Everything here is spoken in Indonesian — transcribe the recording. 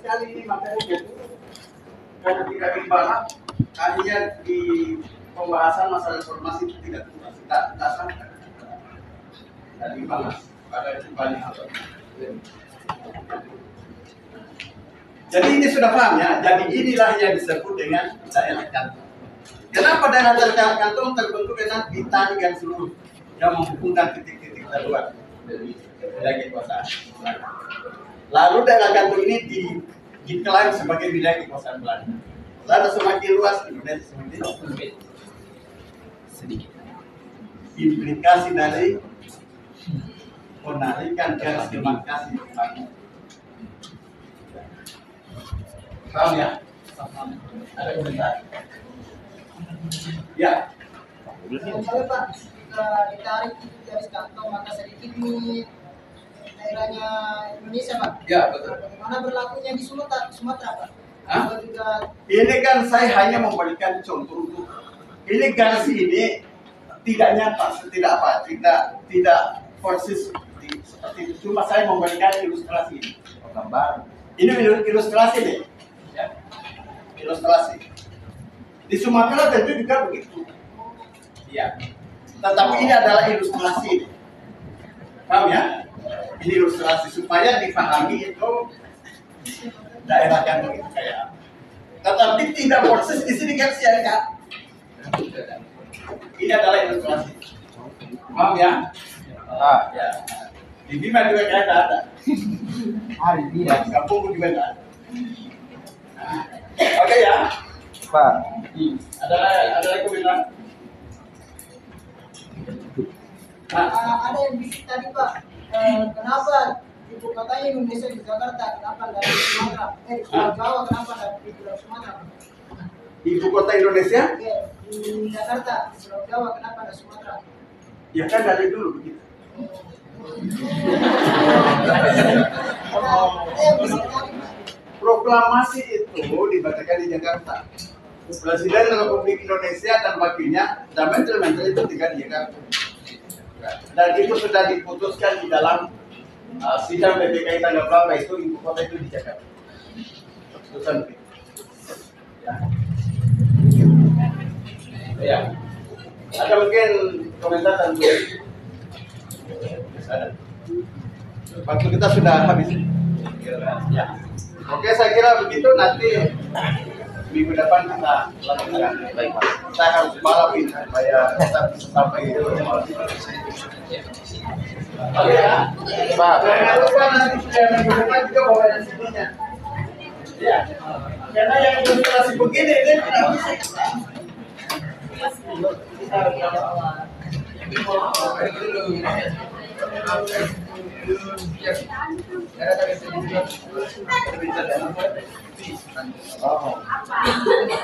sekali ini materinya itu karena tidak dibahas, hanya di pembahasan masalah informasi itu tidak sampai dan dibahas pada banyak hal. Jadi ini sudah paham ya. Jadi inilah yang disebut dengan daerah kantong. Kenapa daerah kantong terbentuk dengan bintang yang seluruh yang menghubungkan titik-titik terluar dari wilayah kekuasaan. Lalu daerah kantong ini diklaim sebagai wilayah kekuasaan Belanda. Lalu semakin luas Indonesia semakin sedikit. Implikasi dari penarikan garis demarkasi paham ya? Ada komentar? Ya. Kalau Pak, ditarik garis kantong maka sedikit ini daerahnya Indonesia Pak. Ya betul. Bagaimana berlakunya di Sumatera Pak? Hah? Ini kan saya hanya memberikan contoh untuk ini garis ini tidak nyata, tidak persis seperti itu. Cuma saya memberikan ilustrasi ini. Gambar. Ini ilustrasi deh. Ya. Ilustrasi. Di Sumatera tentu juga begitu. Ya. Tetapi ini adalah ilustrasi. Paham ya? Ini ilustrasi supaya dipahami itu daerah yang begitu kayak. Tetapi tidak persis di sini kan siaga. Ini adalah ilustrasi. Paham ya? Ya. Di Bima juga kayak ada. Hari ini kampung juga ada. Oke ya. Pak. Ada komentar? Ada yang bisik tadi Pak. Kenapa ibu kotanya Indonesia di Jakarta? Kenapa dari Sumatera? Pulau Jawa kenapa dari Pulau Sumatera? Ibu kota Indonesia? Di Jakarta, Pulau Jawa kenapa dari Sumatera? Ya kan dari dulu begitu. Proklamasi itu dibacakan di Jakarta. Presiden Republik Indonesia dan wakilnya dan menteri-menteri itu tinggal di Jakarta. Dan itu sudah diputuskan di dalam sidang PPKI tanggal berapa itu ibu kota itu di Jakarta. Keputusan itu. Ya. Ada mungkin komentar tentu. Waktu kita sudah habis. Ya. Oke, saya kira begitu. Nanti minggu depan kita lanjutkan. Baik, Pak. Saya harus balapin supaya kita bisa sampai itu. Oke ya. Pak. Jangan lupa nanti minggu depan juga bawa nasinya. Ya. Karena yang ilustrasi begini ini tidak bisa. Oh.